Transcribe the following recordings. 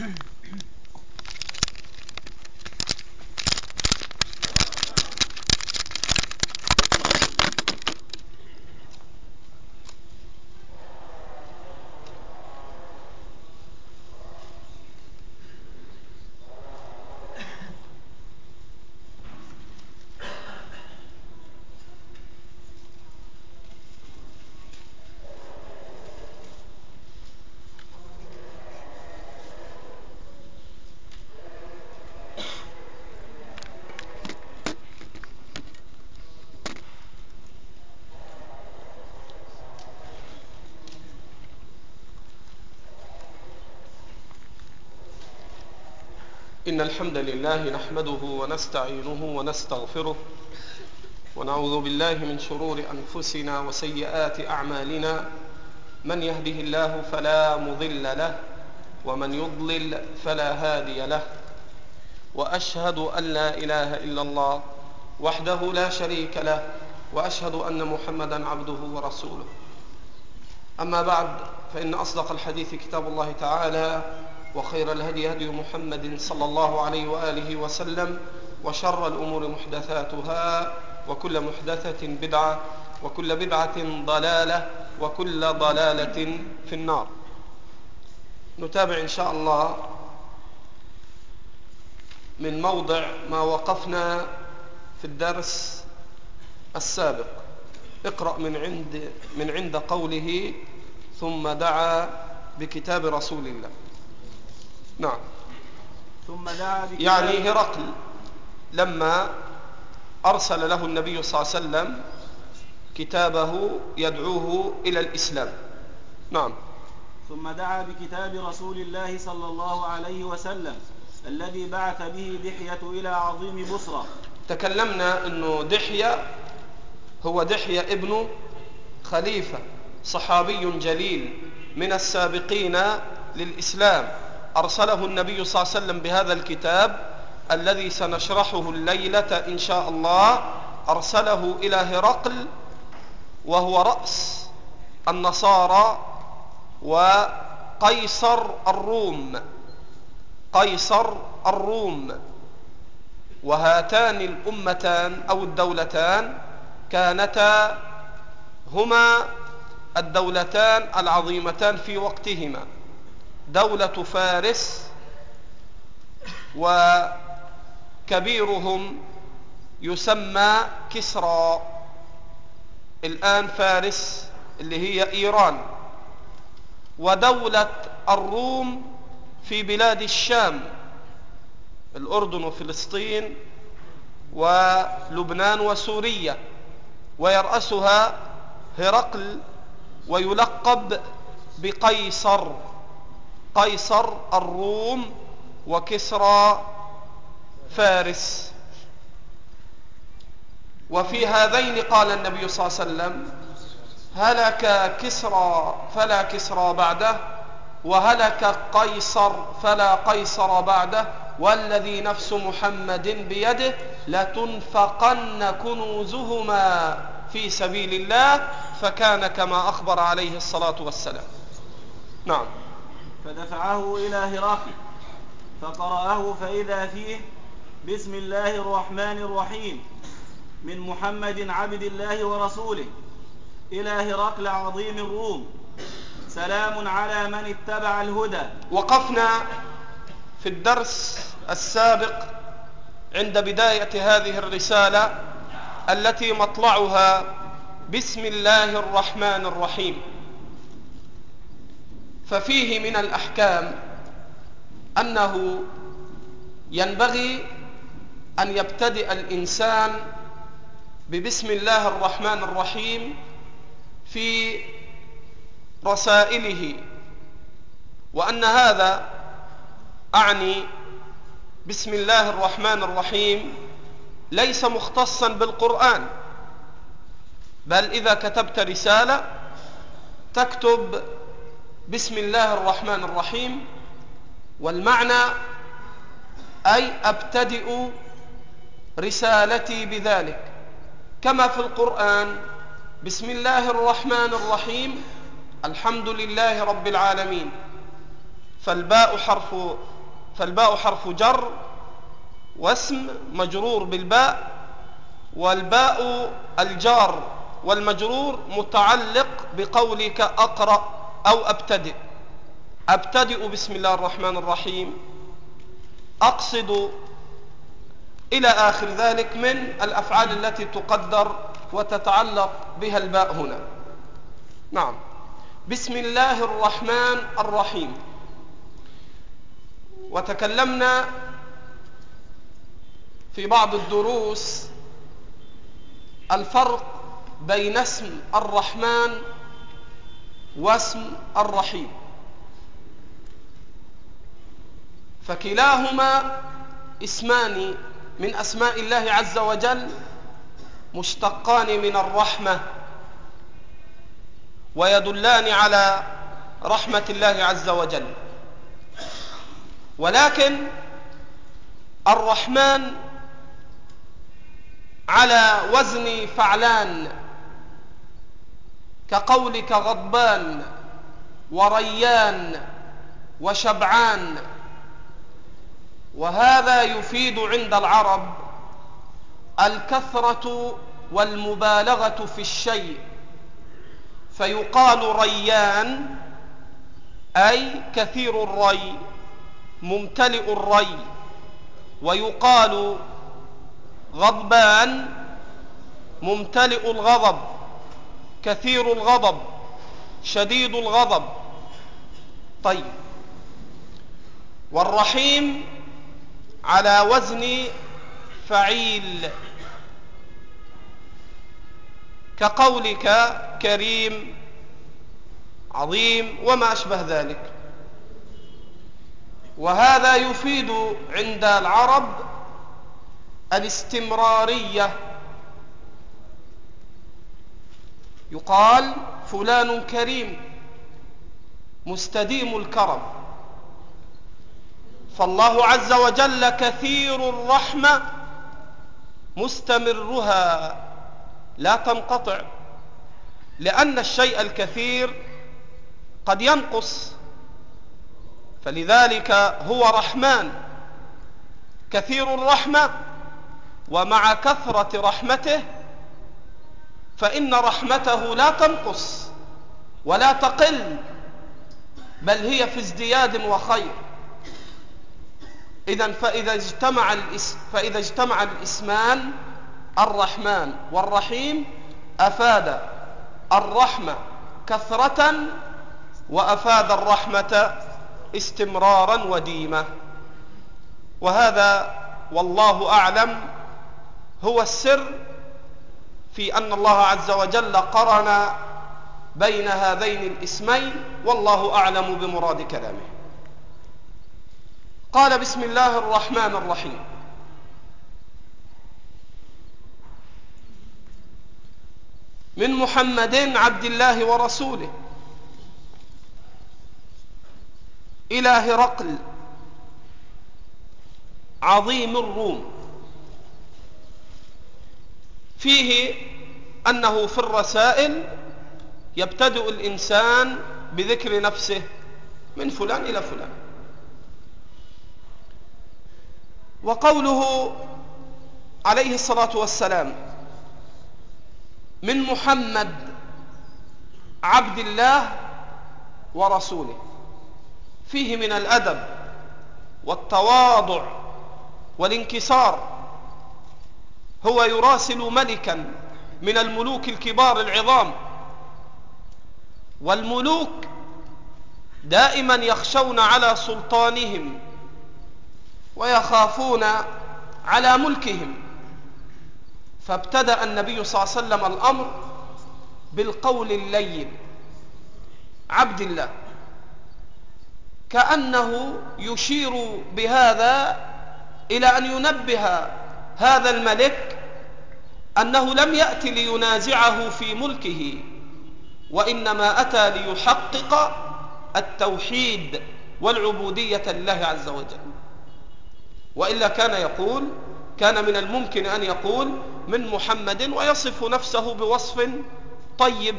إن الحمد لله نحمده ونستعينه ونستغفره ونعوذ بالله من شرور أنفسنا وسيئات أعمالنا. من يهده الله فلا مضل له ومن يضلل فلا هادي له، وأشهد أن لا إله إلا الله وحده لا شريك له، وأشهد أن محمدا عبده ورسوله. أما بعد، فإن أصدق الحديث كتاب الله تعالى، وخير الهدي هدي محمد صلى الله عليه وآله وسلم، وشر الأمور محدثاتها، وكل محدثة بدعة، وكل بدعة ضلالة، وكل ضلالة في النار. نتابع إن شاء الله من موضع ما وقفنا في الدرس السابق. اقرأ من عند قوله ثم دعا بكتاب رسول الله. نعم. ثم دعا بكتاب، يعني هرقل لما أرسل له النبي صلى الله عليه وسلم كتابه يدعوه إلى الإسلام. نعم. ثم دعا بكتاب رسول الله صلى الله عليه وسلم الذي بعث به دحية إلى عظيم بصرة. تكلمنا أنه دحية هو دحية ابن خليفة، صحابي جليل من السابقين للإسلام، أرسله النبي صلى الله عليه وسلم بهذا الكتاب الذي سنشرحه الليلة إن شاء الله. أرسله إلى هرقل وهو رأس النصارى وقيصر الروم، قيصر الروم. وهاتان الأمتان أو الدولتان كانتا هما الدولتان العظيمتان في وقتهما، دولة فارس، وكبيرهم يسمى كسرى. الآن فارس اللي هي إيران، ودولة الروم في بلاد الشام، الأردن وفلسطين ولبنان وسوريا، ويرأسها هرقل، ويلقب بقيصر، قيصر الروم وكسرى فارس. وفي هذين قال النبي صلى الله عليه وسلم: هلك كسرى فلا كسرى بعده، وهلك قيصر فلا قيصر بعده، والذي نفس محمد بيده لتنفقن كنوزهما في سبيل الله، فكان كما أخبر عليه الصلاة والسلام. نعم. فدفعه إلى هرقل فقرأه فإذا فيه: بسم الله الرحمن الرحيم، من محمد عبد الله ورسوله إلى هرقل عظيم الروم، سلام على من اتبع الهدى. وقفنا في الدرس السابق عند بداية هذه الرسالة التي مطلعها بسم الله الرحمن الرحيم. ففيه من الأحكام أنه ينبغي أن يبتدئ الإنسان ببسم الله الرحمن الرحيم في رسائله، وأن هذا أعني بسم الله الرحمن الرحيم ليس مختصا بالقرآن، بل إذا كتبت رسالة تكتب بسم الله الرحمن الرحيم، والمعنى أي أبتدئ رسالتي بذلك، كما في القرآن: بسم الله الرحمن الرحيم الحمد لله رب العالمين. فالباء حرف فالباء حرف جر واسم مجرور بالباء، والباء الجار والمجرور متعلق بقولك أقرأ أو أبتدئ بسم الله الرحمن الرحيم، أقصد، إلى آخر ذلك من الأفعال التي تقدر وتتعلق بها الباء هنا. نعم. بسم الله الرحمن الرحيم. وتكلمنا في بعض الدروس الفرق بين اسم الرحمن واسم الرحيم، فكلاهما اسمان من أسماء الله عز وجل مشتقان من الرحمة، ويدلان على رحمة الله عز وجل. ولكن الرحمن على وزن فعلان، كقولك غضبان وريان وشبعان، وهذا يفيد عند العرب الكثرة والمبالغة في الشيء، فيقال ريان أي كثير الري ممتلئ الري، ويقال غضبان ممتلئ الغضب كثير الغضب شديد الغضب. طيب، والرحيم على وزن فعيل، كقولك كريم عظيم وما أشبه ذلك. وهذا يفيد عند العرب الاستمرارية، يقال فلان كريم مستديم الكرم، فالله عز وجل كثير الرحمة مستمرها لا تنقطع، لأن الشيء الكثير قد ينقص، فلذلك هو رحمن كثير الرحمة. ومع كثرة رحمته فإن رحمته لا تنقص ولا تقل، بل هي في ازدياد وخير. إذن فإذا اجتمع الاسمان الرحمن والرحيم أفاد الرحمة كثرة وأفاد الرحمة استمرارا وديمة. وهذا والله أعلم هو السر في أن الله عز وجل قرن بين هذين الاسمين، والله أعلم بمراد كلامه. قال بسم الله الرحمن الرحيم. من محمد عبد الله ورسوله إلى هرقل عظيم الروم. فيه أنه في الرسائل يبتدئ الإنسان بذكر نفسه من فلان إلى فلان. وقوله عليه الصلاة والسلام من محمد عبد الله ورسوله، فيه من الأدب والتواضع والانكسار. هو يراسل ملكا من الملوك الكبار العظام، والملوك دائما يخشون على سلطانهم ويخافون على ملكهم، فابتدأ النبي صلى الله عليه وسلم الأمر بالقول اللين عبد الله، كأنه يشير بهذا إلى أن ينبه هذا الملك أنه لم يأتي لينازعه في ملكه، وإنما أتى ليحقق التوحيد والعبودية لله عز وجل. وإلا كان من الممكن أن يقول من محمد ويصف نفسه بوصف طيب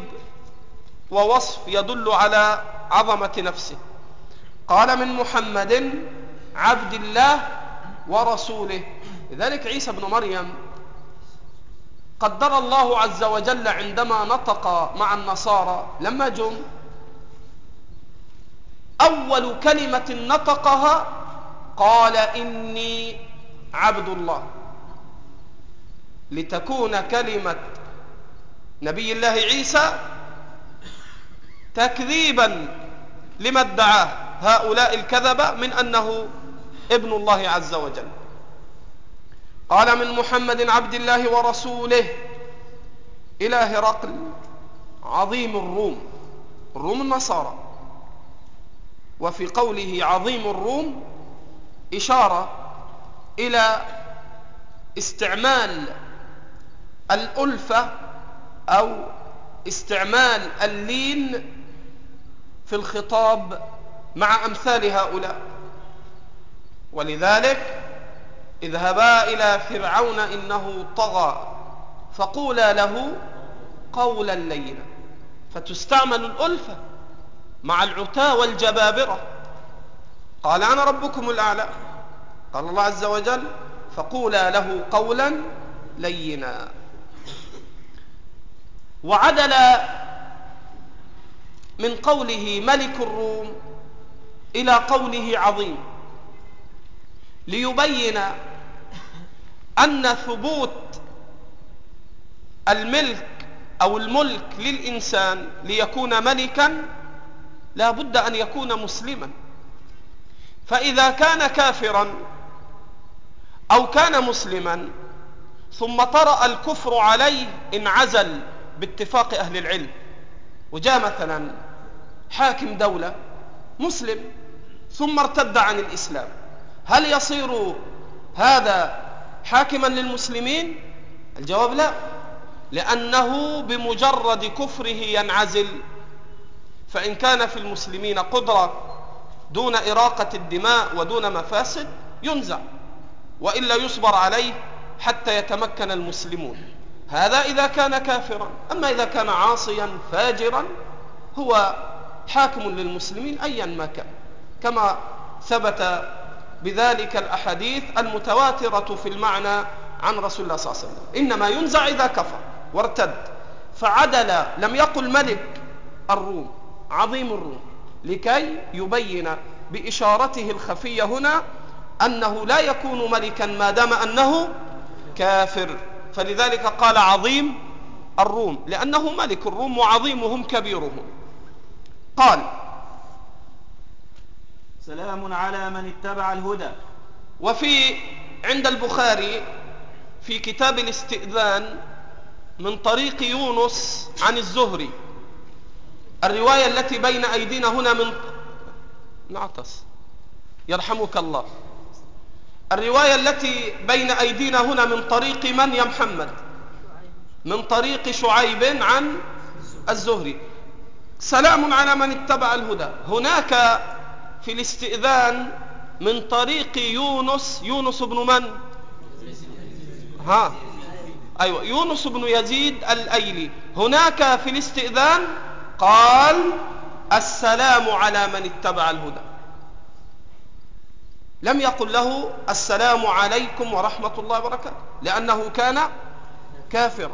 ووصف يدل على عظمة نفسه. قال من محمد عبد الله ورسوله. لذلك عيسى بن مريم قدر الله عز وجل عندما نطق مع النصارى لما جم أول كلمة نطقها قال إني عبد الله، لتكون كلمة نبي الله عيسى تكذيبا لما ادعاه هؤلاء الكذبة من أنه ابن الله عز وجل. قال من محمد عبد الله ورسوله إلى هرقل عظيم الروم النصارى. وفي قوله عظيم الروم إشارة إلى استعمال الألفة أو استعمال اللين في الخطاب مع أمثال هؤلاء. ولذلك اذهبا إلى فرعون إنه طغى فقولا له قولا لينا، فتستعمل الألفة مع العتاة والجبابرة. قال أنا ربكم الأعلى، قال الله عز وجل فقولا له قولا لينا. وعدل من قوله ملك الروم إلى قوله عظيم ليبين أن ثبوت الملك أو الملك للإنسان ليكون ملكا لا بد أن يكون مسلما. فإذا كان كافرا أو كان مسلما ثم طرأ الكفر عليه انعزل باتفاق أهل العلم. وجاء مثلا حاكم دولة مسلم ثم ارتد عن الإسلام، هل يصير هذا حاكما للمسلمين؟ الجواب لا، لأنه بمجرد كفره ينعزل. فإن كان في المسلمين قدرة دون إراقة الدماء ودون مفاسد ينزع، وإلا يصبر عليه حتى يتمكن المسلمون. هذا إذا كان كافرا. أما إذا كان عاصيا فاجرا هو حاكم للمسلمين أيا ما كان، كما ثبت بذلك الأحاديث المتواترة في المعنى عن رسول الله صلى الله عليه وسلم. إنما ينزع إذا كفر وارتد. فعدل، لم يقل ملك الروم، عظيم الروم، لكي يبين بإشارته الخفية هنا أنه لا يكون ملكا ما دام أنه كافر. فلذلك قال عظيم الروم لأنه ملك الروم وعظيمهم كبيرهم. قال سلام على من اتبع الهدى. وفي عند البخاري في كتاب الاستئذان من طريق يونس عن الزهري، الرواية التي بين أيدينا هنا من نعطس يرحمك الله، الرواية التي بين أيدينا هنا من طريق من يا محمد؟ من طريق شعيب عن الزهري. سلام على من اتبع الهدى. هناك في الاستئذان من طريق يونس بن من؟ أيوة، يونس بن يزيد الأيلي. هناك في الاستئذان قال السلام على من اتبع الهدى، لم يقل له السلام عليكم ورحمة الله وبركاته لأنه كان كافرا.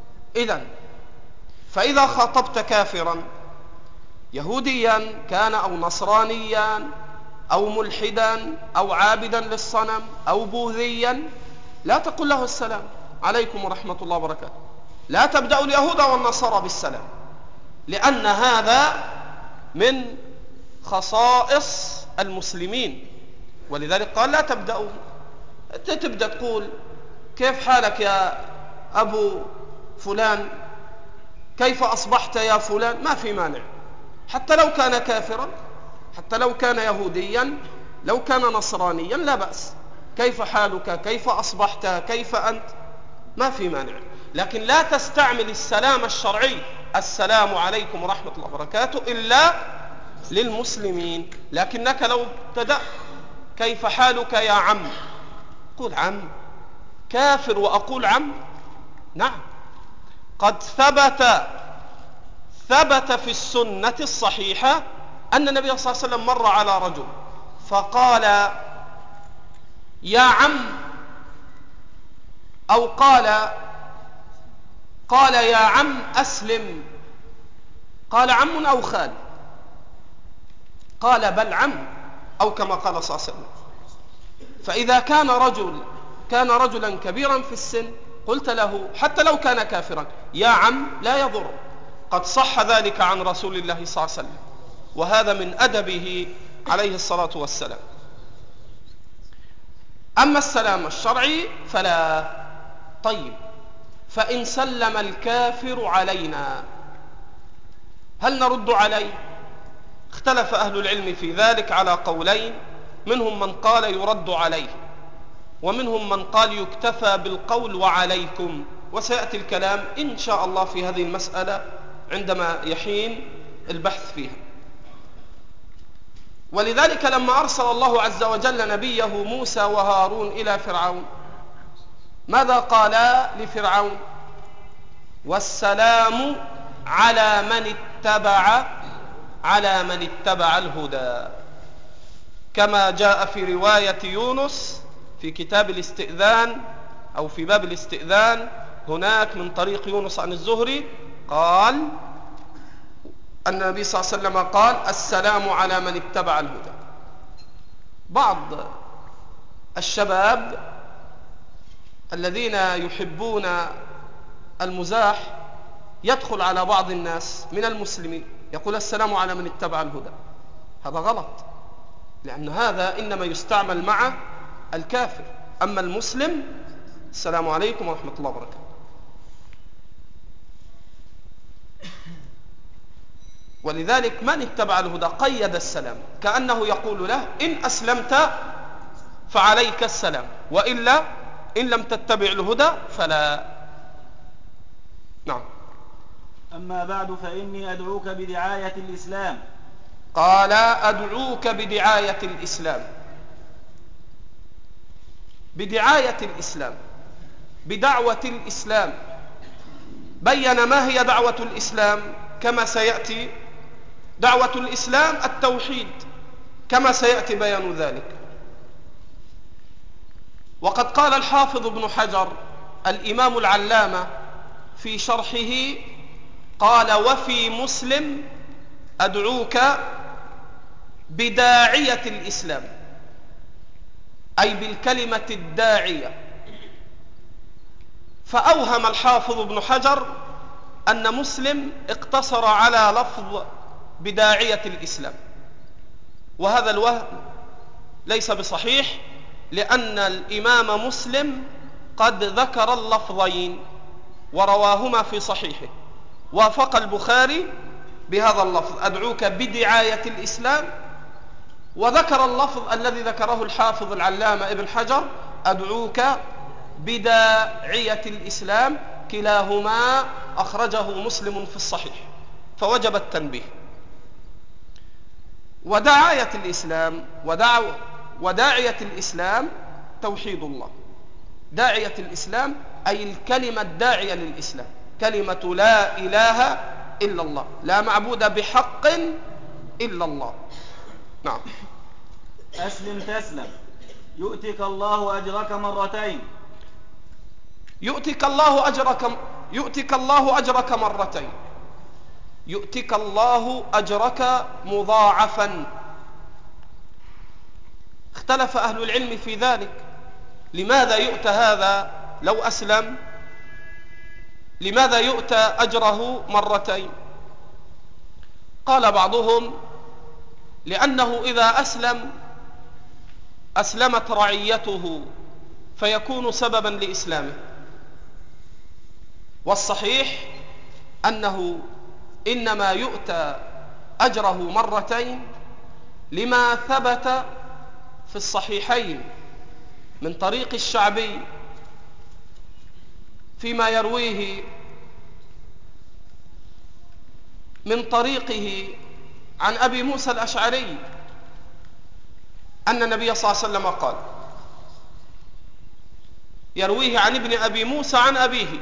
فإذا خاطبت كافرا يهوديا كان أو نصرانيا أو ملحدا أو عابدا للصنم أو بوذيا لا تقل له السلام عليكم ورحمة الله وبركاته. لا تبدأ اليهود والنصارى بالسلام، لأن هذا من خصائص المسلمين. ولذلك قال لا تبدأوا. تبدأ تقول كيف حالك يا أبو فلان، كيف أصبحت يا فلان، ما في مانع، حتى لو كان كافرا، حتى لو كان يهوديا، لو كان نصرانيا لا بأس. كيف حالك، كيف أصبحت، كيف أنت، ما في مانع. لكن لا تستعمل السلام الشرعي السلام عليكم ورحمة الله وبركاته إلا للمسلمين. لكنك لو ابتدأت كيف حالك يا عم، قول عم، كافر وأقول عم؟ نعم، قد ثبت في السنة الصحيحة أن النبي صلى الله عليه وسلم مر على رجل فقال يا عم، أو قال يا عم أسلم، قال عم أو خال؟ قال بل عم، أو كما قال صلى الله عليه وسلم. فإذا كان رجلا كبيرا في السن قلت له حتى لو كان كافرا يا عم لا يضر، قد صح ذلك عن رسول الله صلى الله عليه وسلم، وهذا من أدبه عليه الصلاة والسلام. أما السلام الشرعي فلا. طيب، فإن سلم الكافر علينا هل نرد عليه؟ اختلف أهل العلم في ذلك على قولين، منهم من قال يرد عليه، ومنهم من قال يكتفى بالقول وعليكم، وسيأتي الكلام إن شاء الله في هذه المسألة عندما يحين البحث فيها. ولذلك لما أرسل الله عز وجل نبيه موسى وهارون إلى فرعون ماذا قالا لفرعون؟ والسلام على من اتبع الهدى، كما جاء في رواية يونس في كتاب الاستئذان أو في باب الاستئذان هناك من طريق يونس عن الزهري، قال أن النبي صلى الله عليه وسلم قال السلام على من اتبع الهدى. بعض الشباب الذين يحبون المزاح يدخل على بعض الناس من المسلمين يقول السلام على من اتبع الهدى. هذا غلط، لأن هذا إنما يستعمل مع الكافر، أما المسلم السلام عليكم ورحمة الله وبركاته. ولذلك من اتبع الهدى قيد السلام كأنه يقول له إن أسلمت فعليك السلام، وإلا إن لم تتبع الهدى فلا. نعم. أما بعد فإني أدعوك بدعاية الإسلام. قال أدعوك بدعاية الإسلام، بدعاية الإسلام، بدعوة الإسلام. بين ما هي دعوة الإسلام كما سيأتي. دعوة الإسلام التوحيد كما سيأتي بيان ذلك. وقد قال الحافظ ابن حجر الإمام العلامة في شرحه قال وفي مسلم أدعوك بداعية الإسلام، أي بالكلمة الداعية. فأوهم الحافظ ابن حجر أن مسلم اقتصر على لفظ بداعية الإسلام، وهذا الوهم ليس بصحيح، لأن الإمام مسلم قد ذكر اللفظين ورواهما في صحيحه، وافق البخاري بهذا اللفظ أدعوك بدعاية الإسلام، وذكر اللفظ الذي ذكره الحافظ العلامة ابن حجر أدعوك بداعية الإسلام، كلاهما أخرجه مسلم في الصحيح، فوجب التنبيه. وداعية الإسلام وداعية الإسلام توحيد الله. داعية الإسلام أي الكلمة الداعية للإسلام، كلمة لا إله إلا الله، لا معبود بحق إلا الله. نعم. أسلم تسلم، يؤتك الله أجرك مرتين. يؤتك الله أجرك مرتين، يؤتك الله أجرك مضاعفا. اختلف أهل العلم في ذلك، لماذا يؤتى هذا لو أسلم؟ لماذا يؤتى أجره مرتين؟ قال بعضهم لأنه إذا أسلمت رعيته فيكون سببا لإسلامه، والصحيح أنه إنما يؤتى أجره مرتين لما ثبت في الصحيحين من طريق الشعبي فيما يرويه من طريقه عن أبي موسى الأشعري أن النبي صلى الله عليه وسلم قال، يرويه عن ابن أبي موسى عن أبيه،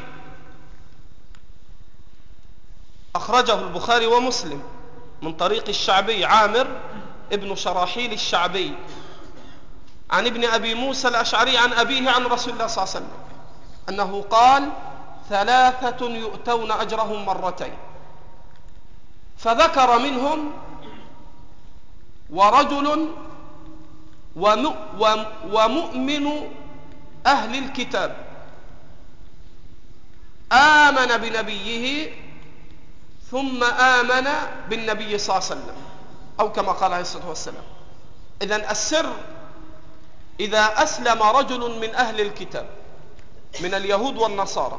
أخرجه البخاري ومسلم من طريق الشعبي عامر ابن شراحيل الشعبي عن ابن أبي موسى الأشعري عن أبيه عن رسول الله صلى الله عليه وسلم أنه قال: 3 يؤتون أجرهم مرتين، فذكر منهم ورجل ومؤمن أهل الكتاب آمن بنبيه ثم آمن بالنبي صلى الله عليه وسلم، أو كما قال عليه الصلاة والسلام. إذن السر: إذا أسلم رجل من أهل الكتاب من اليهود والنصارى،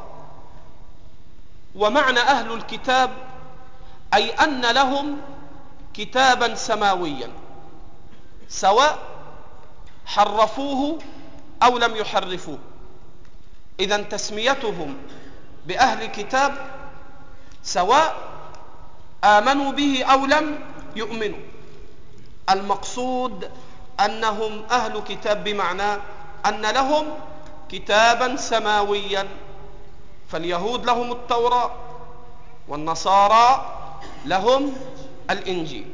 ومعنى أهل الكتاب أي أن لهم كتابا سماويا سواء حرفوه أو لم يحرفوه، إذن تسميتهم بأهل كتاب سواء آمنوا به أو لم يؤمنوا. المقصود أنهم أهل كتاب بمعنى أن لهم كتابا سماويا، فاليهود لهم التوراة والنصارى لهم الإنجيل.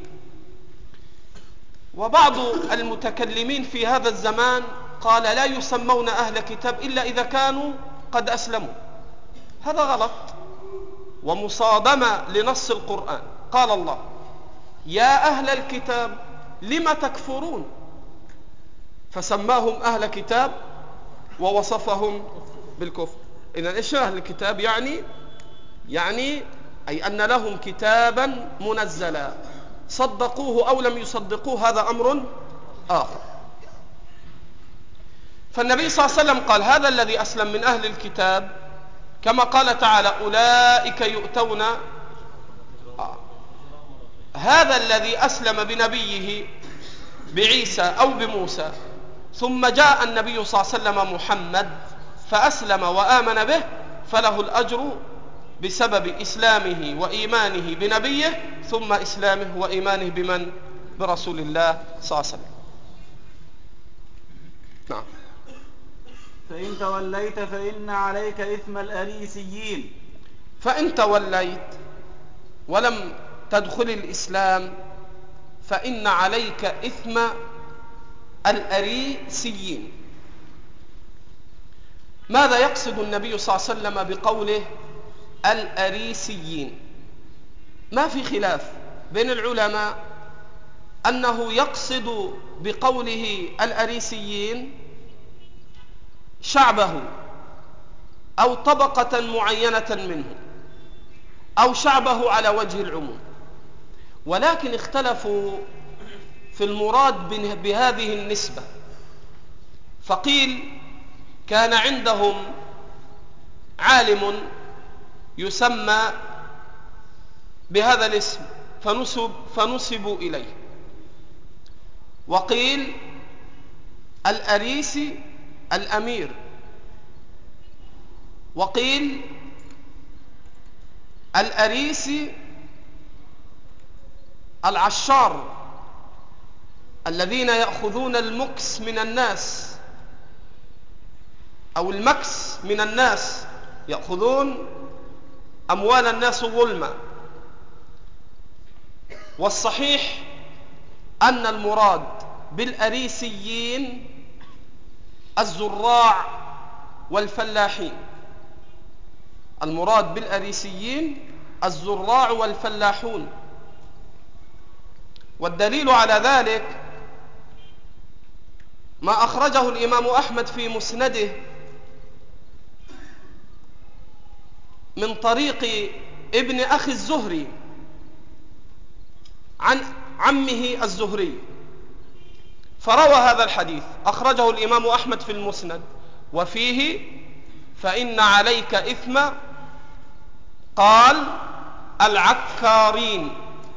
وبعض المتكلمين في هذا الزمان قال: لا يسمون أهل كتاب إلا إذا كانوا قد أسلموا. هذا غلط ومصادمة لنص القرآن. قال الله: يا أهل الكتاب لم تكفرون، فسماهم أهل كتاب ووصفهم بالكفر. إذن إيش أهل الكتاب؟ يعني أي أن لهم كتابا منزلا، صدقوه أو لم يصدقوه هذا أمر آخر. فالنبي صلى الله عليه وسلم قال: هذا الذي أسلم من أهل الكتاب، كما قال تعالى: أولئك يؤتون. هذا الذي أسلم بنبيه بعيسى أو بموسى، ثم جاء النبي صلى الله عليه وسلم محمد فأسلم وآمن به، فله الأجر بسبب إسلامه وإيمانه بنبيه، ثم إسلامه وإيمانه بمن؟ برسول الله صلى الله عليه وسلم. نعم. فإن توليت فإن عليك إثم الأريسيين. فإن توليت ولم تدخل الإسلام فإن عليك إثم الأريسيين. ماذا يقصد النبي صلى الله عليه وسلم بقوله الأريسيين؟ ما في خلاف بين العلماء أنه يقصد بقوله الأريسيين شعبه أو طبقة معينة منه أو شعبه على وجه العموم، ولكن اختلفوا في المراد بهذه النسبة. فقيل: كان عندهم عالم يسمى بهذا الاسم فنسبوا إليه. وقيل: الأريسي الأمير. وقيل: الأريسي العشار الذين يأخذون المكس من الناس أو المكس من الناس، يأخذون أموال الناس ظلما. والصحيح أن المراد بالأريسيين الزراع والفلاحين. المراد بالأريسيين الزراع والفلاحون. والدليل على ذلك ما أخرجه الإمام أحمد في مسنده من طريق ابن أخي الزهري عن عمه الزهري، فروى هذا الحديث، أخرجه الإمام أحمد في المسند، وفيه: فإن عليك إثم، قال: العكارين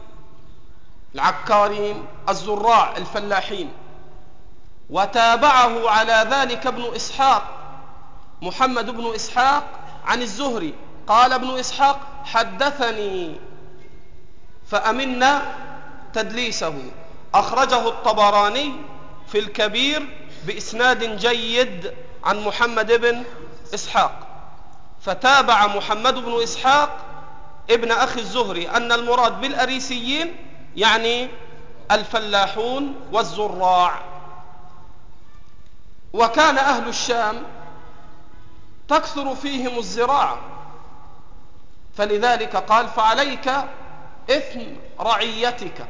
الزراع الفلاحين. وتابعه على ذلك ابن إسحاق، محمد بن إسحاق عن الزهري، قال ابن إسحاق: حدثني فأمنا تدليسه. أخرجه الطبراني في الكبير بإسناد جيد عن محمد بن إسحاق. فتابع محمد بن إسحاق ابن أخي الزهري أن المراد بالأريسيين يعني الفلاحون والزراع. وكان أهل الشام تكثر فيهم الزراعة، فلذلك قال فعليك إثم رعيتك،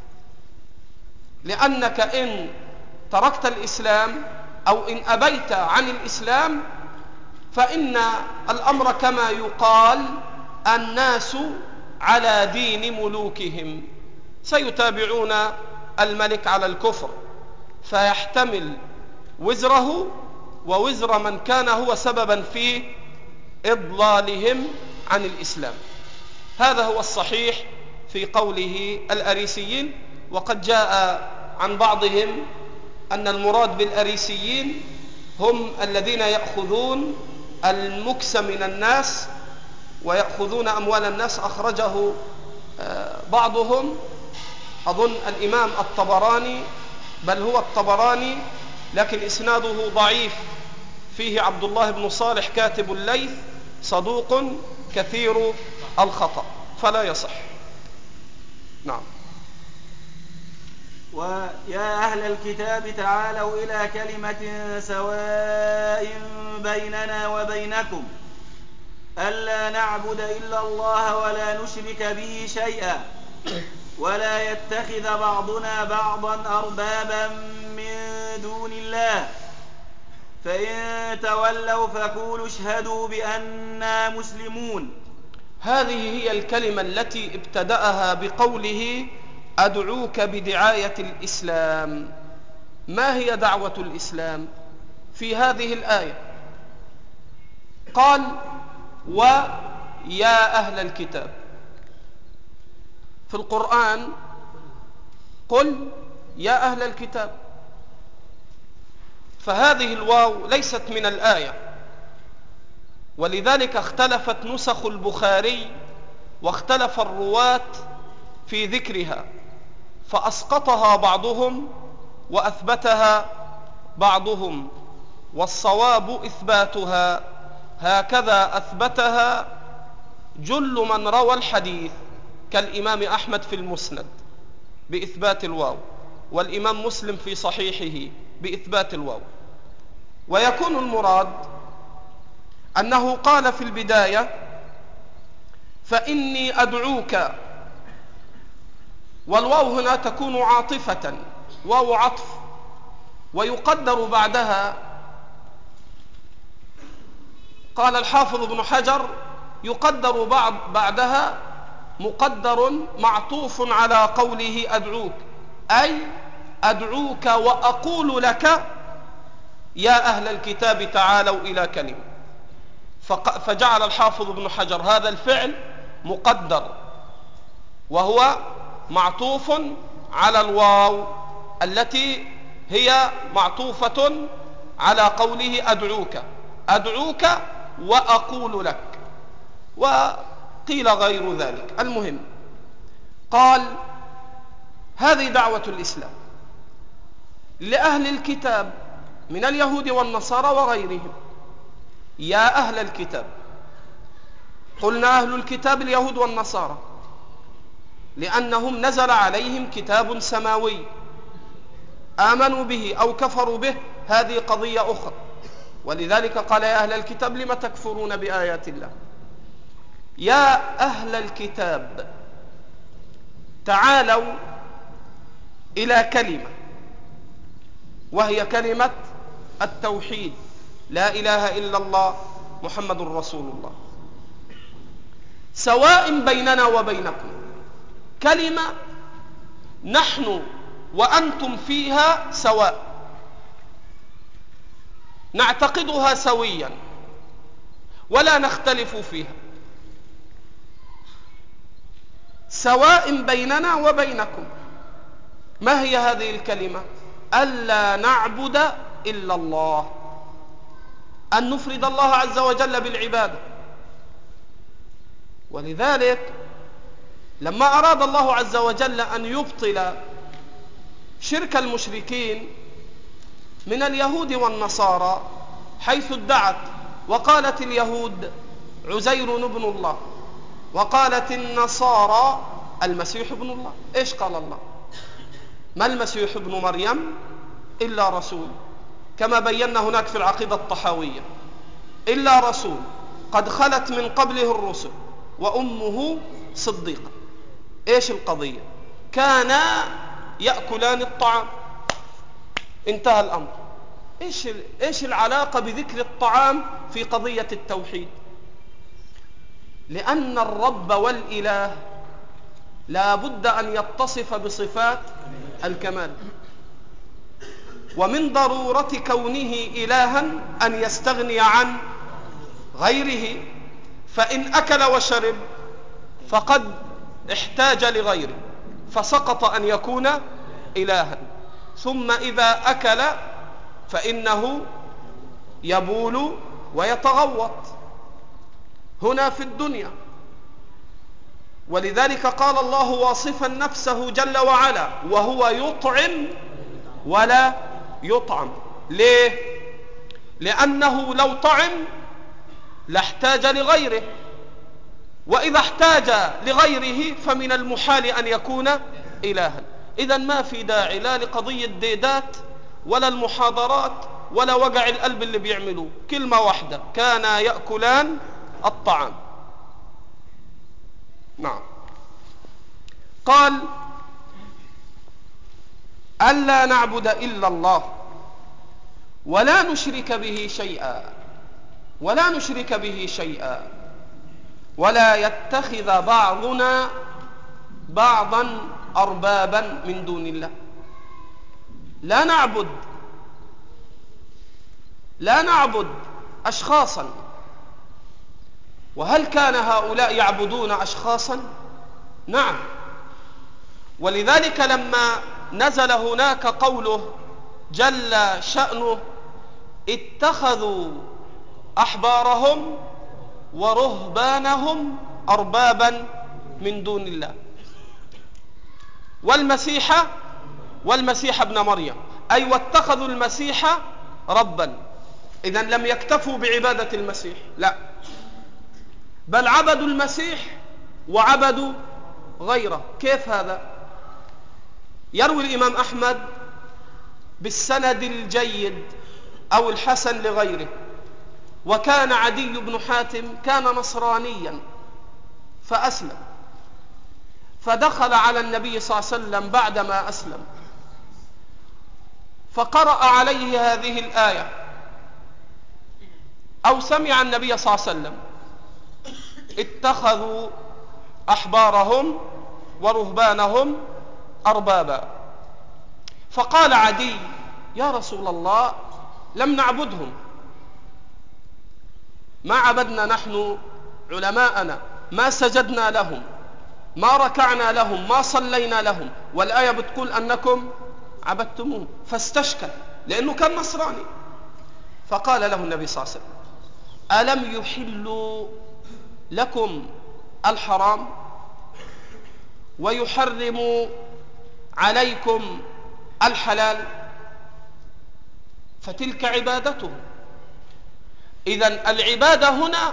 لأنك إن تركت الإسلام أو إن أبيت عن الإسلام فإن الأمر كما يقال الناس على دين ملوكهم، سيتابعون الملك على الكفر، فيحتمل وزره ووزر من كان هو سببا في إضلالهم عن الإسلام. هذا هو الصحيح في قوله الأريسيين. وقد جاء عن بعضهم أن المراد بالأريسيين هم الذين يأخذون المكس من الناس ويأخذون أموال الناس. أخرجه بعضهم أظن الإمام الطبراني، بل هو الطبراني لكن إسناده ضعيف، فيه عبد الله بن صالح كاتب الليث صدوق كثير الخطأ فلا يصح. نعم. ويا أهل الكتاب تعالوا إلى كلمة سواء بيننا وبينكم ألا نعبد إلا الله ولا نشرك به شيئا ولا يتخذ بعضنا بعضا أربابا من دون الله فإن تولوا فقولوا اشهدوا بأننا مسلمون. هذه هي الكلمة التي ابتدأها بقوله أدعوك بدعاية الإسلام. ما هي دعوة الإسلام في هذه الآية؟ قال ويا أهل الكتاب. في القرآن قل يا أهل الكتاب، فهذه الواو ليست من الآية، ولذلك اختلفت نسخ البخاري واختلف الرواة في ذكرها، فأسقطها بعضهم وأثبتها بعضهم، والصواب إثباتها، هكذا أثبتها جل من روى الحديث كالإمام أحمد في المسند بإثبات الواو، والإمام مسلم في صحيحه بإثبات الواو. ويكون المراد أنه قال في البداية فإني أدعوك، والواو هنا تكون عاطفة، واو عطف، ويقدر بعدها، قال الحافظ ابن حجر يقدر بعدها مقدر معطوف على قوله أدعوك، أي أدعوك وأقول لك يا أهل الكتاب تعالوا إلى كلمة. فجعل الحافظ ابن حجر هذا الفعل مقدر وهو معطوف على الواو التي هي معطوفة على قوله أدعوك، أدعوك وأقول لك، وقيل غير ذلك. المهم قال هذه دعوة الإسلام لأهل الكتاب من اليهود والنصارى وغيرهم. يا أهل الكتاب، قلنا أهل الكتاب اليهود والنصارى لأنهم نزل عليهم كتاب سماوي آمنوا به أو كفروا به، هذه قضية أخرى، ولذلك قال يا أهل الكتاب لم تكفرون بآيات الله. يا أهل الكتاب تعالوا إلى كلمة، وهي كلمة التوحيد، لا إله إلا الله محمد رسول الله، سواء بيننا وبينكم، كلمة نحن وأنتم فيها سواء، نعتقدها سويا ولا نختلف فيها، سواء بيننا وبينكم. ما هي هذه الكلمة؟ ألا نعبد إلا الله، أن نفرد الله عز وجل بالعبادة. ولذلك لما أراد الله عز وجل أن يبطل شرك المشركين من اليهود والنصارى، حيث ادعت وقالت اليهود عزير ابن الله وقالت النصارى المسيح ابن الله، إيش قال الله؟ ما المسيح ابن مريم إلا رسول كما بينا هناك في العقيدة الطحاوية، إلا رسول قد خلت من قبله الرسل وأمه صديقة. إيش القضية؟ كانا يأكلان الطعام، انتهى الأمر. إيش العلاقة بذكر الطعام في قضية التوحيد؟ لأن الرب والإله لا بد أن يتصف بصفات الكمال، ومن ضرورة كونه إلها أن يستغني عن غيره، فإن أكل وشرب فقد احتاج لغيره فسقط أن يكون إلها. ثم إذا أكل فإنه يبول ويتغوط هنا في الدنيا. ولذلك قال الله واصفا نفسه جل وعلا: وهو يطعم ولا يطعم. ليه؟ لأنه لو طعم لاحتاج لغيره، وإذا احتاج لغيره فمن المحال أن يكون إلها. إذن ما في داعي لا لقضية ديدات ولا المحاضرات ولا وقع القلب اللي بيعملوه. كلمة واحدة: كانا يأكلان الطعام. نعم. قال: ألا نعبد إلا الله ولا نشرك به شيئا ولا يتخذ بعضنا بعضا أربابا من دون الله. لا نعبد أشخاصا. وهل كان هؤلاء يعبدون أشخاصا؟ نعم. ولذلك لما نزل هناك قوله جل شأنه: اتخذوا أحبارهم ورهبانهم أربابا من دون الله والمسيح ابن مريم، أي واتخذوا المسيح ربا. إذن لم يكتفوا بعبادة المسيح، لا، بل عبدوا المسيح وعبدوا غيره. كيف هذا؟ يروي الإمام أحمد بالسند الجيد أو الحسن لغيره: وكان عدي بن حاتم كان نصرانيا فأسلم، فدخل على النبي صلى الله عليه وسلم بعدما أسلم، فقرأ عليه هذه الآية، أو سمع النبي صلى الله عليه وسلم: اتخذوا أحبارهم ورهبانهم أربابا. فقال عدي: يا رسول الله، لم نعبدهم، ما عبدنا نحن علماءنا، ما سجدنا لهم، ما ركعنا لهم، ما صلينا لهم، والآية بتقول أنكم عبدتموه. فاستشكل لأنه كان نصراني. فقال له النبي صلى الله عليه وسلم: ألم يحلوا لكم الحرام ويحرموا عليكم الحلال؟ فتلك عبادته. إذن العبادة هنا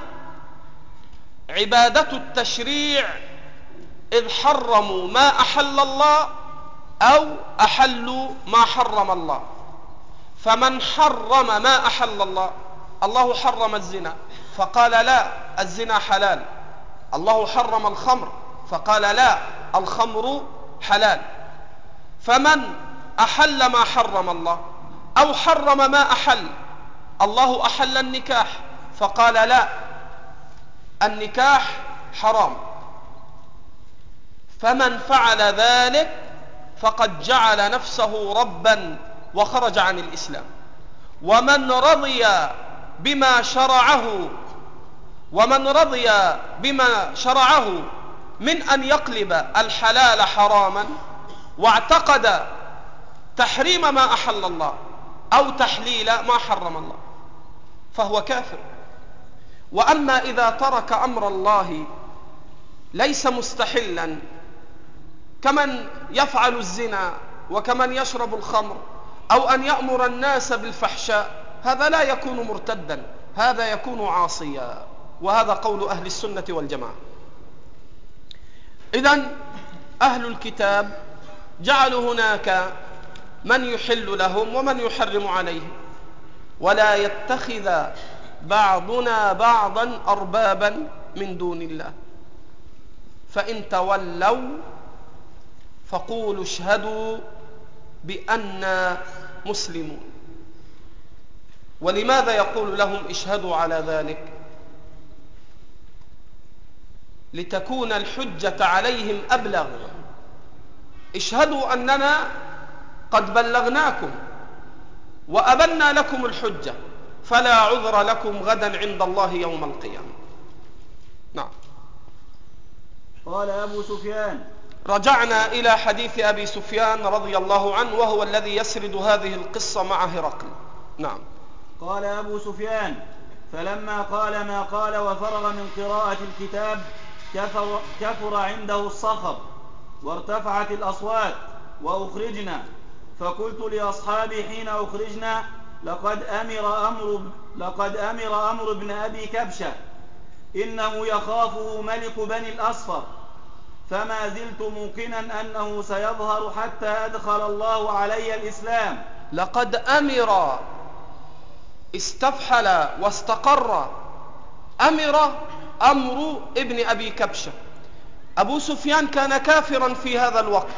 عبادة التشريع، إذ حرموا ما أحل الله أو أحلوا ما حرم الله. فمن حرم ما أحل الله، الله حرم الزنا فقال لا، الزنا حلال. الله حرم الخمر فقال لا، الخمر حلال. فمن أحل ما حرم الله أو حرم ما أحل، الله أحل النكاح فقال لا، النكاح حرام. فمن فعل ذلك فقد جعل نفسه ربا وخرج عن الإسلام. ومن رضي بما شرعه من أن يقلب الحلال حراما واعتقد تحريم ما أحل الله أو تحليل ما حرم الله فهو كافر. وأما إذا ترك أمر الله ليس مستحلا، كمن يفعل الزنا وكمن يشرب الخمر أو أن يأمر الناس بالفحشاء، هذا لا يكون مرتدا، هذا يكون عاصيا. وهذا قول أهل السنة والجماعة. إذن أهل الكتاب جعلوا هناك من يحل لهم ومن يحرم عليهم. ولا يتخذ بعضنا بعضا أربابا من دون الله فإن تولوا فقولوا اشهدوا بأننا مسلمون. ولماذا يقول لهم اشهدوا على ذلك؟ لتكون الحجة عليهم أبلغ. اشهدوا أننا قد بلغناكم وأبنا لكم الحجة فلا عذر لكم غدا عند الله يوم القيامة. نعم. قال أبو سفيان: رجعنا إلى حديث أبي سفيان رضي الله عنه وهو الذي يسرد هذه القصة مع هرقل. نعم. قال أبو سفيان: فلما قال ما قال وفرغ من قراءة الكتاب كثر عنده الصخب وارتفعت الأصوات وأخرجنا، فقلت لأصحابي حين أخرجنا: لقد أمر أمر بن أبي كبشة إنه يخافه ملك بني الأصفر، فما زلت موقنا أنه سيظهر حتى أدخل الله علي الإسلام. لقد أمر استفحل واستقر. أمر ابن أبي كبشة. أبو سفيان كان كافرا في هذا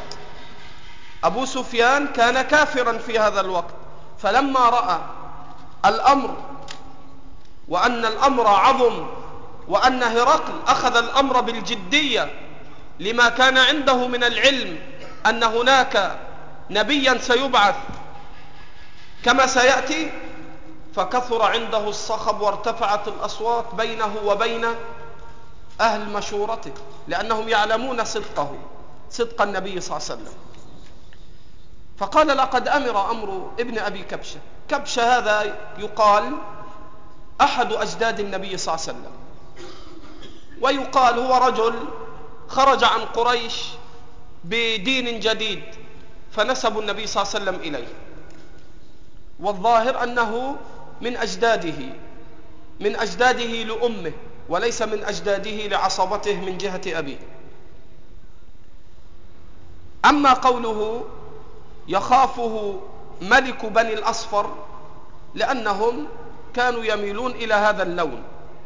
الوقت. فلما رأى الأمر وأن الأمر عظم وأن هرقل أخذ الأمر بالجدية لما كان عنده من العلم أن هناك نبيا سيبعث كما سيأتي، فكثر عنده الصخب وارتفعت الأصوات بينه وبين أهل مشورته، لأنهم يعلمون صدق النبي صلى الله عليه وسلم. فقال: لقد أمر ابن أبي كبشة. كبشة هذا يقال أحد أجداد النبي صلى الله عليه وسلم، ويقال هو رجل خرج عن قريش بدين جديد فنسب النبي صلى الله عليه وسلم إليه، والظاهر أنه من أجداده لأمه وليس من أجداده لعصبته من جهة أبيه. أما قوله يخافه ملك بني الأصفر لأنهم كانوا يميلون إلى هذا اللون.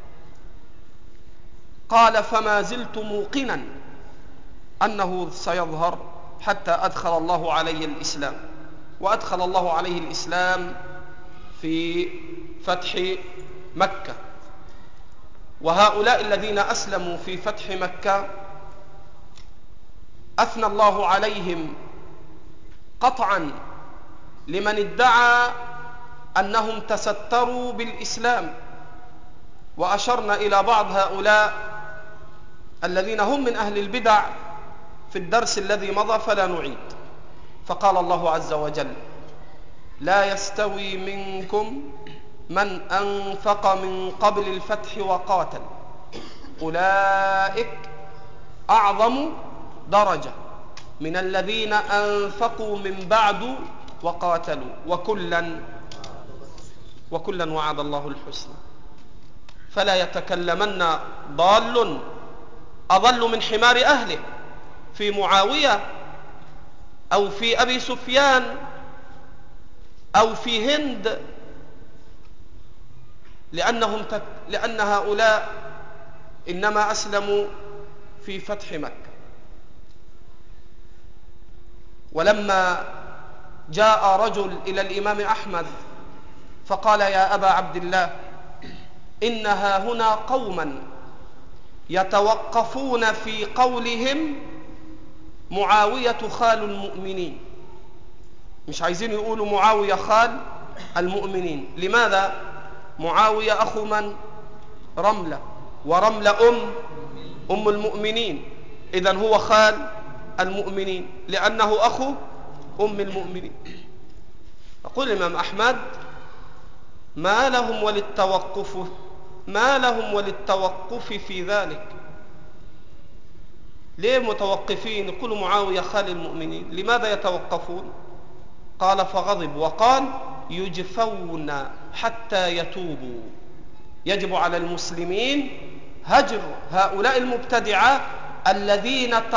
قال: فما زلت موقنا أنه سيظهر حتى أدخل الله عليه الإسلام. وأدخل الله عليه الإسلام في فتح مكة. وهؤلاء الذين أسلموا في فتح مكة أثنى الله عليهم قطعا لمن ادعى أنهم تستروا بالإسلام، وأشرنا إلى بعض هؤلاء الذين هم من أهل البدع في الدرس الذي مضى فلا نعيد. فقال الله عز وجل: لا يستوي منكم من أنفق من قبل الفتح وقاتل أولئك أعظم درجة من الذين أنفقوا من بعد وقاتلوا وكلا وعد الله الحسنى. فلا يتكلمن ضال أضل من حمار أهله في معاوية أو في أبي سفيان أو في هند، لأن هؤلاء إنما أسلموا في فتح مكة. ولما جاء رجل إلى الإمام أحمد فقال: يا أبا عبد الله، إن هاهنا قوما يتوقفون في قولهم معاوية خال المؤمنين، مش عايزين يقولوا معاوية خال المؤمنين. لماذا؟ معاوية أخو من؟ رملة، ورملة أم المؤمنين، إذن هو خال المؤمنين لأنه أخو أم المؤمنين. يقول الإمام أحمد: ما لهم وللتوقف في ذلك. ليه متوقفين؟ يقولوا معاوية خال المؤمنين، لماذا يتوقفون؟ قال: فغضب وقال: يجفون حتى يتوبوا. يجب على المسلمين هجر هؤلاء المبتدعة الذين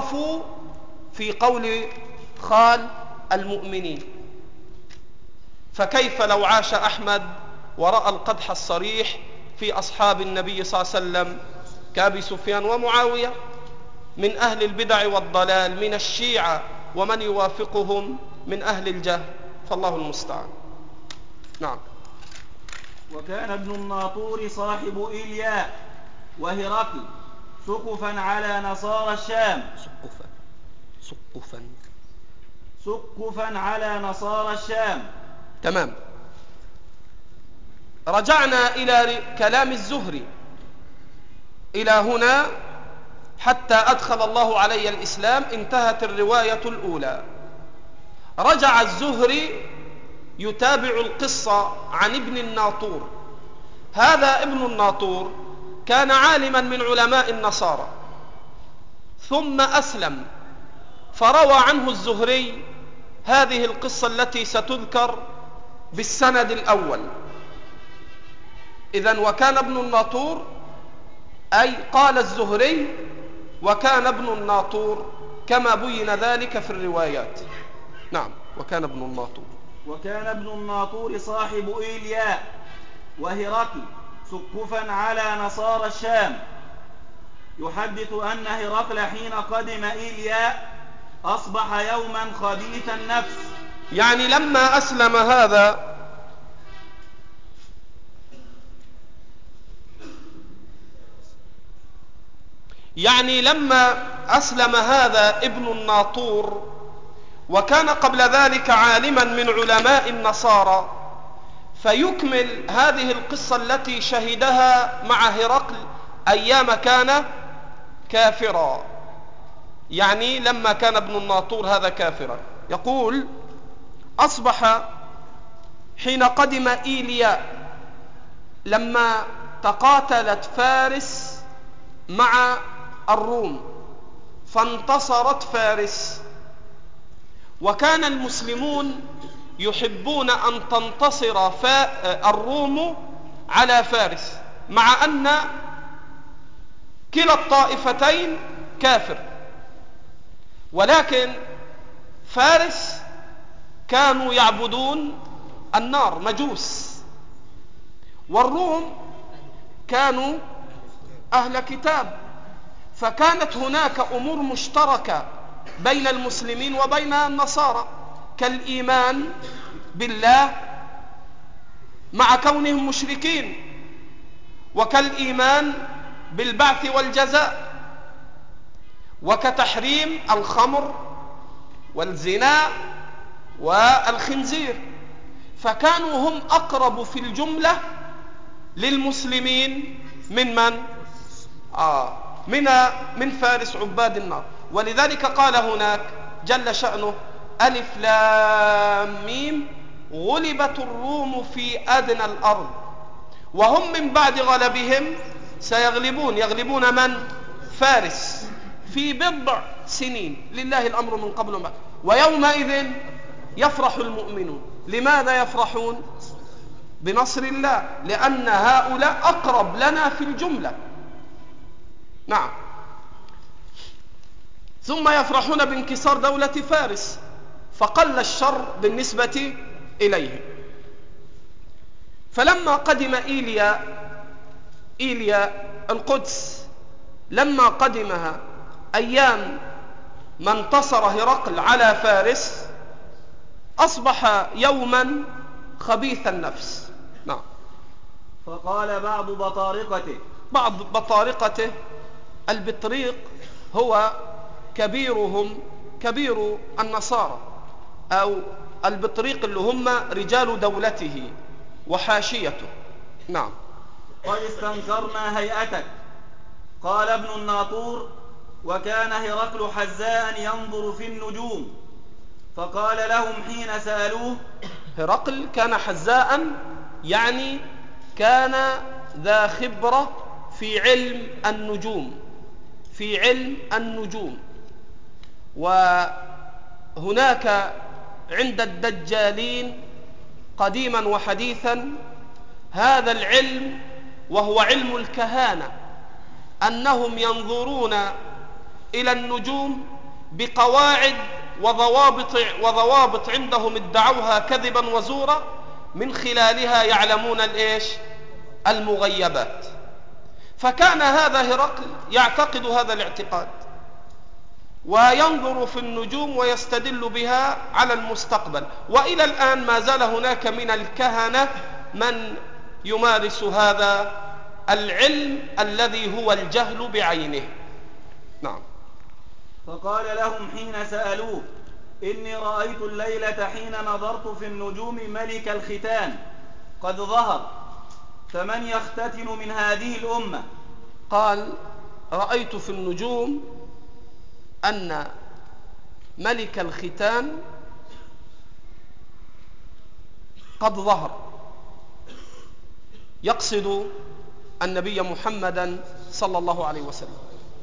توقفوا في قول خال المؤمنين. فكيف لو عاش أحمد ورأى القدح الصريح في أصحاب النبي صلى الله عليه وسلم كأبي سفيان ومعاوية من أهل البدع والضلال من الشيعة ومن يوافقهم من أهل الجهل، فالله المستعان. نعم. وكان ابن الناطور صاحب إيلياء وهرقل سقفا على نصارى الشام. سقفا على نصارى الشام. تمام. رجعنا إلى كلام الزهري إلى هنا حتى أدخل الله علي الإسلام، انتهت الرواية الأولى. رجع الزهري يتابع القصة عن ابن الناطور. هذا ابن الناطور كان عالما من علماء النصارى ثم أسلم، فروى عنه الزهري هذه القصة التي ستذكر بالسند الأول. إذن وكان ابن الناطور، أي قال الزهري وكان ابن الناطور كما بين ذلك في الروايات. نعم. وكان ابن الناطور صاحب إيلياء وهرقل سقفا على نصارى الشام، يحدث أن هرقل حين قدم إيلياء أصبح يوما خبيث النفس. يعني لما أسلم هذا ابن الناطور وكان قبل ذلك عالما من علماء النصارى، فيكمل هذه القصة التي شهدها مع هرقل أيام كان كافرا. يعني لما كان ابن الناطور هذا كافرا، يقول أصبح حين قدم إيلياء لما تقاتلت فارس مع الروم فانتصرت فارس، وكان المسلمون يحبون أن تنتصر الروم على فارس، مع أن كلا الطائفتين كافر، ولكن فارس كانوا يعبدون النار مجوس، والروم كانوا أهل كتاب، فكانت هناك أمور مشتركة بين المسلمين وبين النصارى كالإيمان بالله مع كونهم مشركين، وكالإيمان بالبعث والجزاء، وكتحريم الخمر والزنا والخنزير، فكانوا هم أقرب في الجملة للمسلمين من فارس عباد النار. ولذلك قال هناك جل شأنه: ألف لام ميم غلبت الروم في أدنى الأرض وهم من بعد غلبهم يغلبون من؟ فارس في بضع سنين، لله الأمر من قبل ما، ويومئذ يفرح المؤمنون. لماذا يفرحون؟ بنصر الله، لأن هؤلاء أقرب لنا في الجملة. نعم. ثم يفرحون بانكسار دولة فارس، فقل الشر بالنسبة إليهم. فلما قدم إيليا القدس، لما قدمها أيام ما انتصر هرقل على فارس، أصبح يوما خبيث النفس. نعم. فقال بعض بطارقته البطريق هو كبير النصارى، أو البطريق اللي هم رجال دولته وحاشيته. نعم. قد استنكرنا هيئتك. قال ابن الناطور: وكان هرقل حزاء ينظر في النجوم، فقال لهم حين سألوه. هرقل كان حزاء، يعني كان ذا خبرة في علم النجوم، وهناك عند الدجالين قديما وحديثا هذا العلم، وهو علم الكهانة، أنهم ينظرون إلى النجوم بقواعد وضوابط عندهم ادعوها كذبا وزورا، من خلالها يعلمون الإيش؟ المغيبات. فكان هذا هرقل يعتقد هذا الاعتقاد وينظر في النجوم ويستدل بها على المستقبل. وإلى الآن ما زال هناك من الكهنة من يمارس هذا العلم الذي هو الجهل بعينه. نعم. فقال لهم حين سألوه: إني رأيت الليلة حين نظرت في النجوم ملك الختان قد ظهر، فمن يختتن من هذه الأمة؟ قال: رأيت في النجوم أن ملك الختان قد ظهر، يقصد النبي محمدا صلى الله عليه وسلم.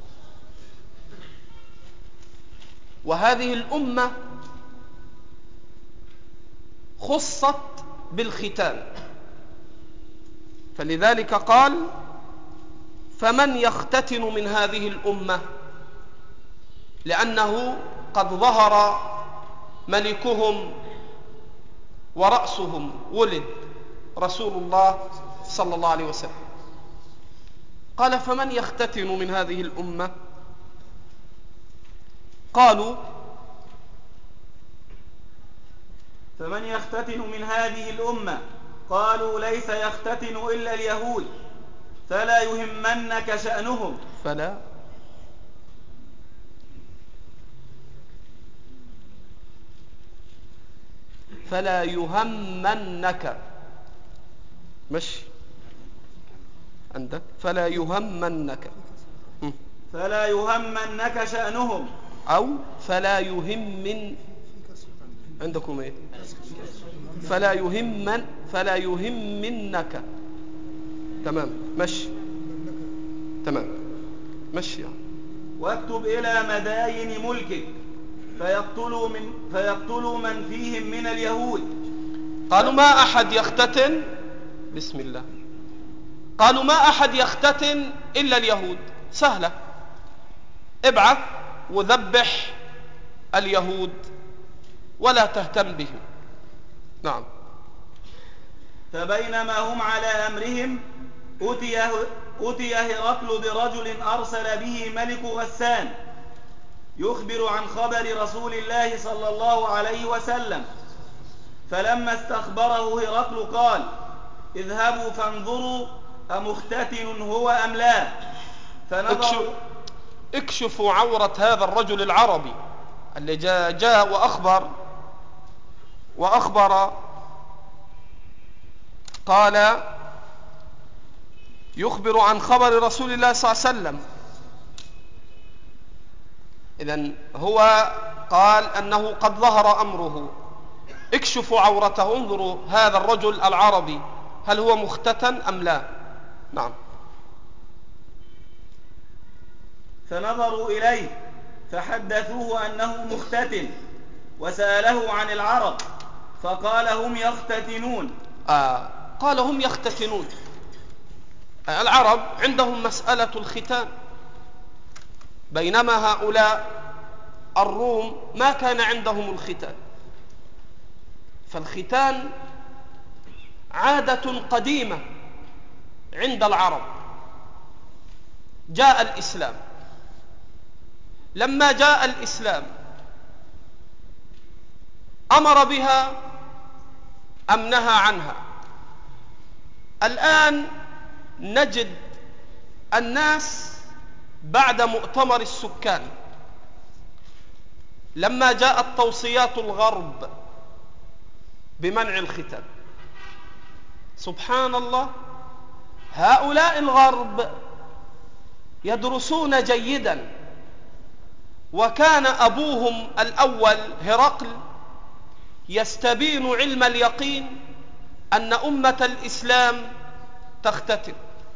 وهذه الأمة خصت بالختان، فلذلك قال: فمن يختتن من هذه الأمة، لأنه قد ظهر ملكهم ورأسهم ولد رسول الله صلى الله عليه وسلم. قال: فمن يختتن من هذه الأمة؟ قالوا: فمن يختتن من هذه الأمة؟ قالوا: ليس يختتن إلا اليهود، فلا يهمنك شأنهم. فلا يهمنك، مش عندك فلا يهمنك، فلا يهمنك شأنهم، أو فلا يهم، عندكم إيه؟ فلا يهمنك. تمام، مشي، تمام، مشي يعني. واكتب إلى مداين ملكك فيقتلوا من فيهم من اليهود. قالوا: ما أحد يختتن، بسم الله، قالوا: ما أحد يختتن إلا اليهود. سهلة، ابعث وذبح اليهود ولا تهتم بهم. نعم. فبينما هم على أمرهم أتي هرقل برجل أرسل به ملك غسان يخبر عن خبر رسول الله صلى الله عليه وسلم. فلما استخبره هرقل قال: اذهبوا فانظروا أمختتن هو أم لا. فنظروا. اكشفوا عورة هذا الرجل العربي اللي جاء وأخبر قال: يخبر عن خبر رسول الله صلى الله عليه وسلم. إذن هو قال أنه قد ظهر أمره. اكشفوا عورته، انظروا هذا الرجل العربي هل هو مختتن أم لا. نعم. فنظروا إليه فحدثوه أنه مختتن، وسأله عن العرب فقال: هم يختتنون. قال: هم يختتنون. العرب عندهم مسألة الختان، بينما هؤلاء الروم ما كان عندهم الختان. فالختان عادة قديمة عند العرب. جاء الإسلام، لما جاء الإسلام أمر بها أم نهى عنها؟ الآن نجد الناس بعد مؤتمر السكان لما جاءت توصيات الغرب بمنع الختان، سبحان الله، هؤلاء الغرب يدرسون جيدا، وكان أبوهم الأول هرقل يستبين علم اليقين أن أمة الإسلام تختتن.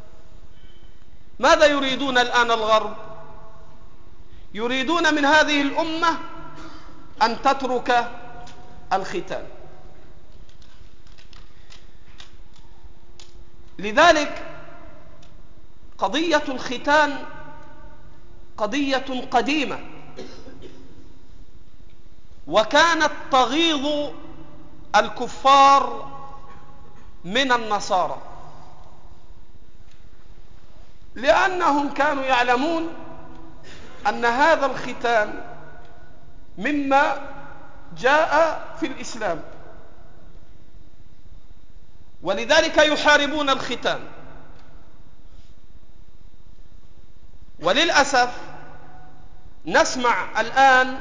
ماذا يريدون الآن الغرب؟ يريدون من هذه الأمة أن تترك الختان. لذلك قضية الختان قضية قديمة، وكانت تغيظ الكفار من النصارى، لأنهم كانوا يعلمون أن هذا الختان مما جاء في الإسلام، ولذلك يحاربون الختان. وللأسف نسمع الآن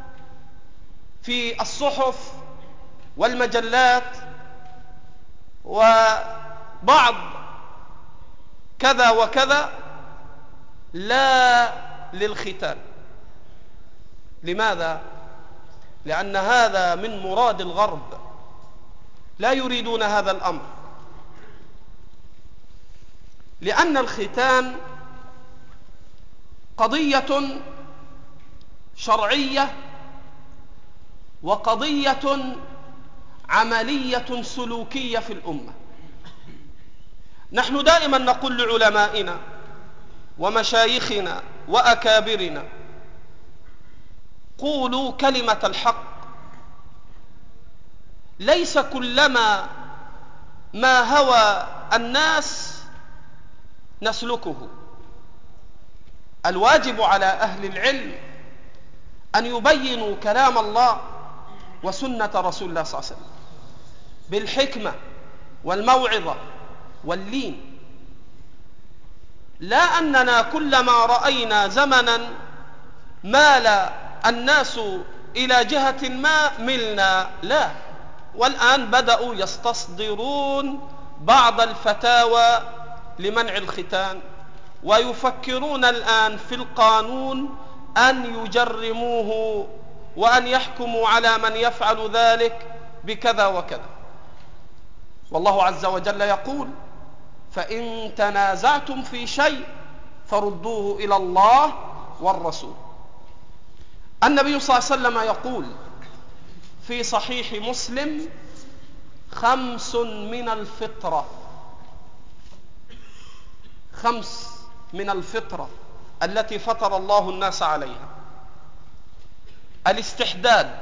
في الصحف والمجلات وبعض كذا وكذا لا للختان. لماذا؟ لأن هذا من مراد الغرب، لا يريدون هذا الأمر، لأن الختان قضية شرعية وقضية عملية سلوكية في الأمة. نحن دائما نقول لعلمائنا ومشايخنا وأكابرنا: قولوا كلمة الحق، ليس كلما ما هوى الناس نسلكه. الواجب على أهل العلم أن يبينوا كلام الله وسنة رسول الله صلى الله عليه وسلم بالحكمة والموعظة واللين، لا أننا كلما رأينا زمنا مال الناس إلى جهة ما ملنا، لا. والآن بدأوا يستصدرون بعض الفتاوى لمنع الختان، ويفكرون الآن في القانون أن يجرموه وأن يحكموا على من يفعل ذلك بكذا وكذا. والله عز وجل يقول: فإن تنازعتم في شيء فردوه إلى الله والرسول. النبي صلى الله عليه وسلم يقول في صحيح مسلم: 5 من الفطرة، 5 من الفطرة التي فطر الله الناس عليها: الاستحداد.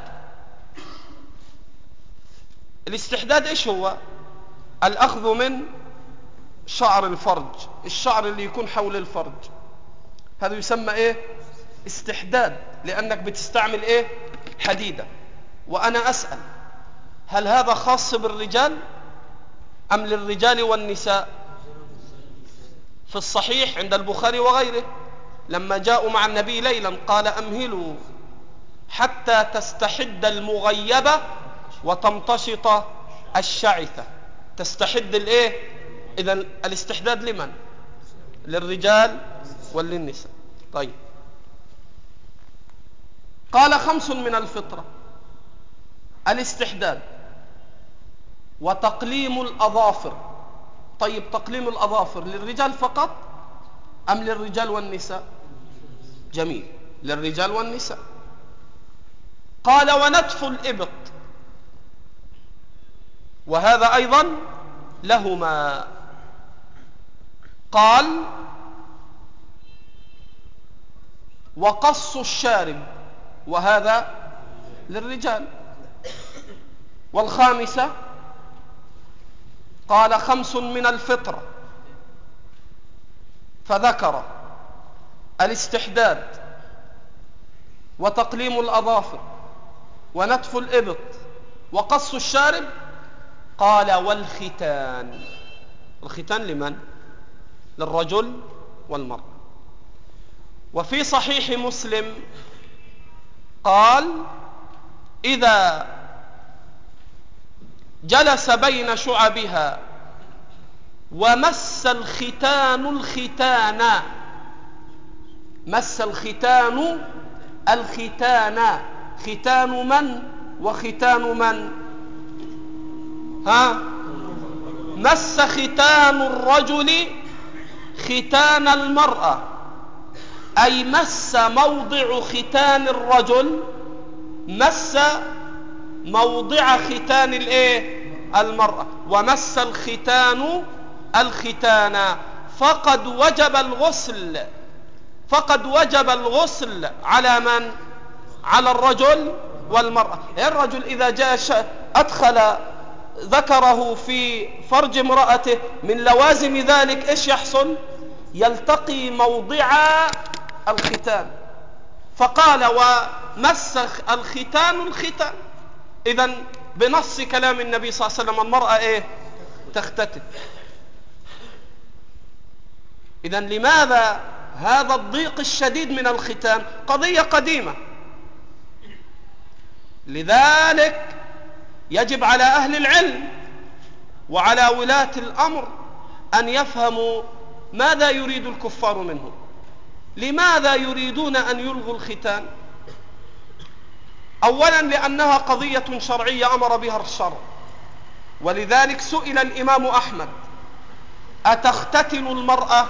الاستحداد إيش هو؟ الأخذ من شعر الفرج، الشعر اللي يكون حول الفرج، هذا يسمى إيه؟ استحداد، لأنك بتستعمل إيه؟ حديدة. وأنا أسأل: هل هذا خاص بالرجال أم للرجال والنساء؟ في الصحيح عند البخاري وغيره لما جاءوا مع النبي ليلا قال: أمهلوا حتى تستحد المغيبة وتمتشط الشعثة. تستحد الإيه؟ إذن الاستحداد لمن؟ للرجال وللنساء. طيب، قال: 5 من الفطرة: الاستحداد وتقليم الأظافر. طيب، تقليم الأظافر للرجال فقط أم للرجال والنساء؟ جميل، للرجال والنساء. قال: ونتف الإبط، وهذا أيضا لهما. قال: وقص الشارب، وهذا للرجال. والخامسة قال: 5 من الفطرة، فذكر الاستحداد وتقليم الأظافر ونتف الإبط وقص الشارب. قال: والختان. الختان لمن؟ للرجل والمرأة. وفي صحيح مسلم قال: إذا جلس بين شعبها ومس الختان الختان، مس الختان الختان، ختان من وختان من؟ مس ختان الرجل ختان المرأة، أي مس موضع ختان الرجل مس موضع ختان المرأة، ومس الختان الختان، فقد وجب الغسل. فقد وجب الغسل على من؟ على الرجل والمرأة. الرجل إذا جاء أدخل ذكره في فرج امرأته من لوازم ذلك إيش يحصل؟ يلتقي موضع الختان، فقال ومس الختان الختان. إذن بنص كلام النبي صلى الله عليه وسلم المرأة إيه؟ تختتن. إذن لماذا هذا الضيق الشديد من الختان؟ قضية قديمة. لذلك يجب على أهل العلم وعلى ولاة الأمر أن يفهموا ماذا يريد الكفار منه. لماذا يريدون أن يلغوا الختان؟ أولا لأنها قضية شرعية أمر بها الشرع، ولذلك سئل الإمام أحمد أتختتن المرأة؟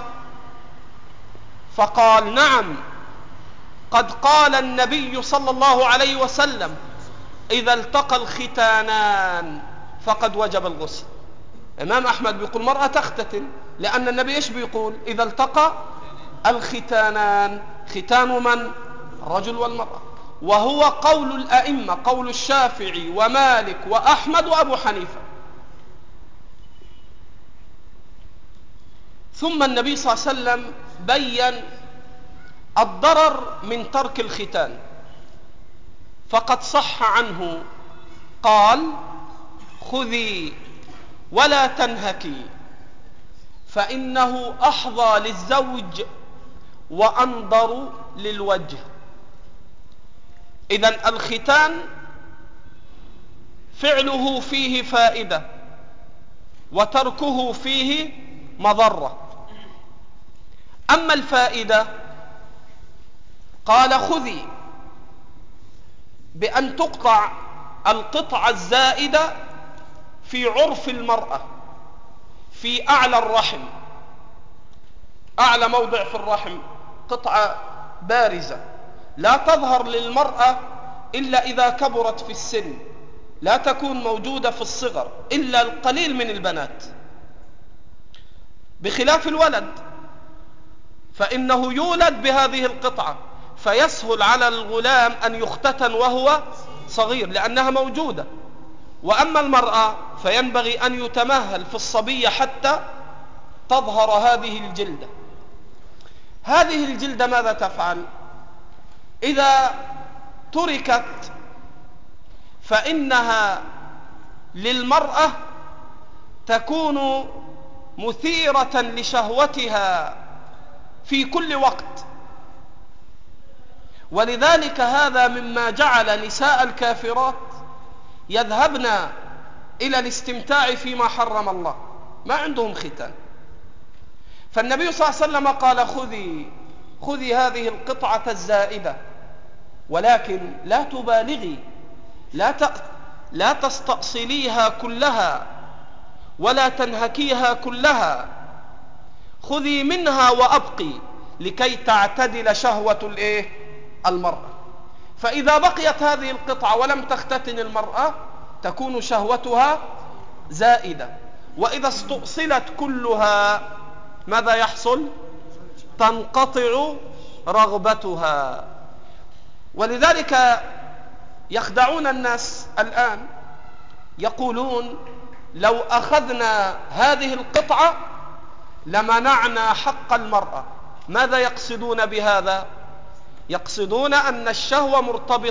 فقال نعم، قد قال النبي صلى الله عليه وسلم إذا التقى الختانان فقد وجب الغسل. إمام أحمد بيقول مرأة تختتن لأن النبي إيش بيقول؟ إذا التقى الختانان. ختان من؟ الرجل والمرأة. وهو قول الأئمة، قول الشافعي ومالك وأحمد وأبو حنيفة. ثم النبي صلى الله عليه وسلم بين الضرر من ترك الختان، فقد صح عنه قال خذي ولا تنهكي فإنه أحظى للزوج وأنظر للوجه. إذن الختان فعله فيه فائدة وتركه فيه مضرة. أما الفائدة قال خذي بأن تقطع القطعة الزائدة في عرف المرأة في أعلى الرحم، أعلى موضع في الرحم، قطعة بارزة لا تظهر للمرأة إلا إذا كبرت في السن، لا تكون موجودة في الصغر إلا القليل من البنات، بخلاف الولد فإنه يولد بهذه القطعة فيسهل على الغلام أن يختتن وهو صغير لأنها موجودة. وأما المرأة فينبغي أن يتمهل في الصبية حتى تظهر هذه الجلدة. هذه الجلدة ماذا تفعل؟ إذا تركت فإنها للمرأة تكون مثيرة لشهوتها في كل وقت، ولذلك هذا مما جعل نساء الكافرات يذهبن إلى الاستمتاع فيما حرم الله، ما عندهم ختان. فالنبي صلى الله عليه وسلم قال خذي هذه القطعة الزائدة، ولكن لا تبالغي، لا تستأصليها كلها ولا تنهكيها كلها، خذي منها وأبقي لكي تعتدل شهوة المرأة. فإذا بقيت هذه القطعة ولم تختتن المرأة تكون شهوتها زائدة، وإذا استؤصلت كلها ماذا يحصل؟ تنقطع رغبتها. ولذلك يخدعون الناس الآن، يقولون لو أخذنا هذه القطعة لمنعنا حق المرأة. ماذا يقصدون بهذا؟ يقصدون أن الشهوة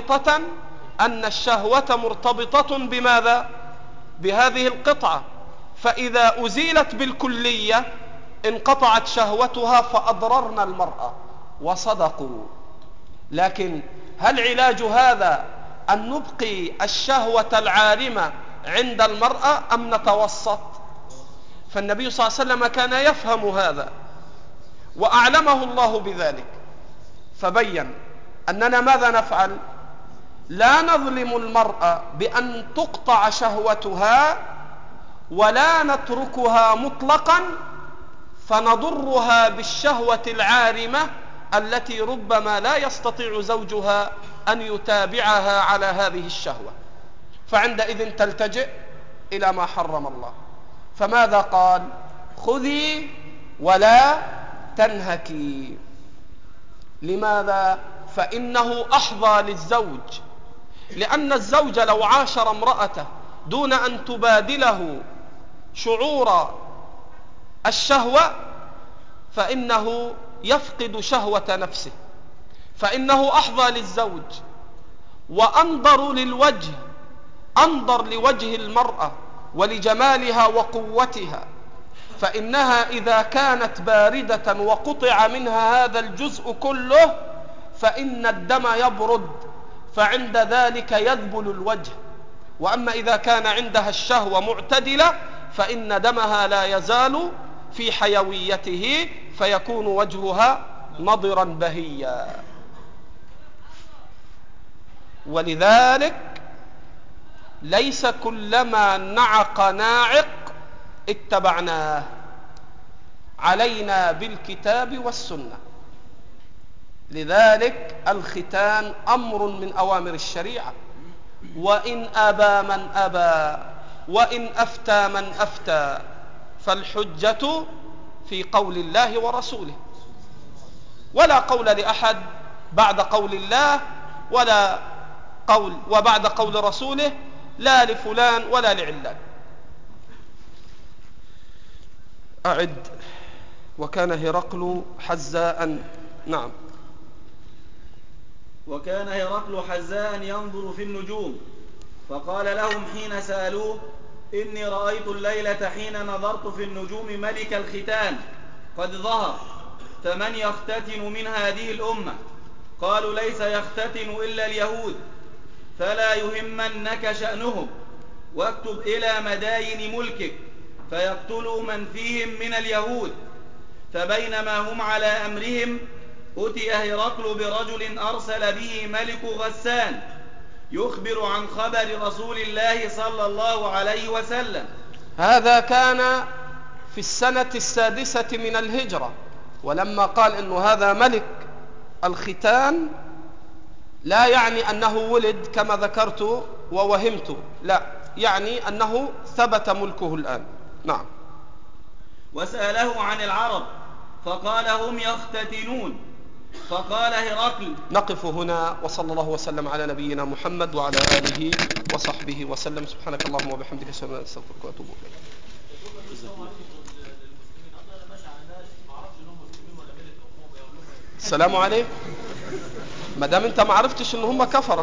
مرتبطة بماذا؟ بهذه القطعة، فإذا أزيلت بالكلية انقطعت شهوتها فأضررنا المرأة. وصدقوا، لكن هل علاج هذا أن نبقي الشهوة العارمة عند المرأة أم نتوسط؟ فالنبي صلى الله عليه وسلم كان يفهم هذا وأعلمه الله بذلك، فبين أننا ماذا نفعل؟ لا نظلم المرأة بأن تقطع شهوتها ولا نتركها مطلقا فنضرها بالشهوة العارمة التي ربما لا يستطيع زوجها أن يتابعها على هذه الشهوة، فعندئذ تلتجئ إلى ما حرم الله. فماذا قال؟ خذي ولا تنهكي. لماذا؟ فإنه أحظى للزوج، لأن الزوج لو عاشر امرأته دون أن تبادله شعور الشهوة فإنه يفقد شهوة نفسه، فإنه أحظى للزوج وأنظر للوجه، أنظر لوجه المرأة ولجمالها وقوتها، فإنها إذا كانت باردة وقطع منها هذا الجزء كله فإن الدم يبرد، فعند ذلك يذبل الوجه. وأما إذا كان عندها الشهوة معتدلة فإن دمها لا يزال في حيويته، فيكون وجهها نضرا بهيا. ولذلك ليس كلما نعق ناعق اتبعناه، علينا بالكتاب والسنة. لذلك الختان أمر من أوامر الشريعة، وإن أبى من أبى وإن أفتى من أفتى فالحجة في قول الله ورسوله، ولا قول لأحد بعد قول الله ولا قول وبعد قول رسوله، لا لفلان ولا لعلان. أعد. وكان هرقل حزاء. نعم. وكان هرقل حزاء ينظر في النجوم، فقال لهم حين سألوه: إني رأيت الليلة حين نظرت في النجوم ملك الختان قد ظهر، فمن يختتن من هذه الأمة؟ قالوا: ليس يختتن إلا اليهود، فلا يهمنك شأنهم، واكتب إلى مداين ملكك فيقتلوا من فيهم من اليهود. فبينما هم على أمرهم أتي هرقل برجل أرسل به ملك غسان يخبر عن خبر رسول الله صلى الله عليه وسلم. هذا كان في السنة 6 من الهجرة. ولما قال إنه هذا ملك الختان لا يعني أنه ولد كما ذكرت ووهمت، لا، يعني أنه ثبت ملكه الآن. نعم. وسأله عن العرب فقال: هم يختتنون. فقال هرقل: نقف هنا، وصلى الله وسلم على نبينا محمد وعلى آله وصحبه وسلم. سبحانك اللهم وبحمدك، أشهد أن لا إله إلا أنت، أستغفرك وأتوب إليك. السلام عليكم. ما دام انت ما عرفتش ان هم كفرة.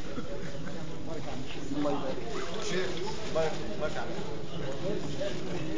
الله يبارك.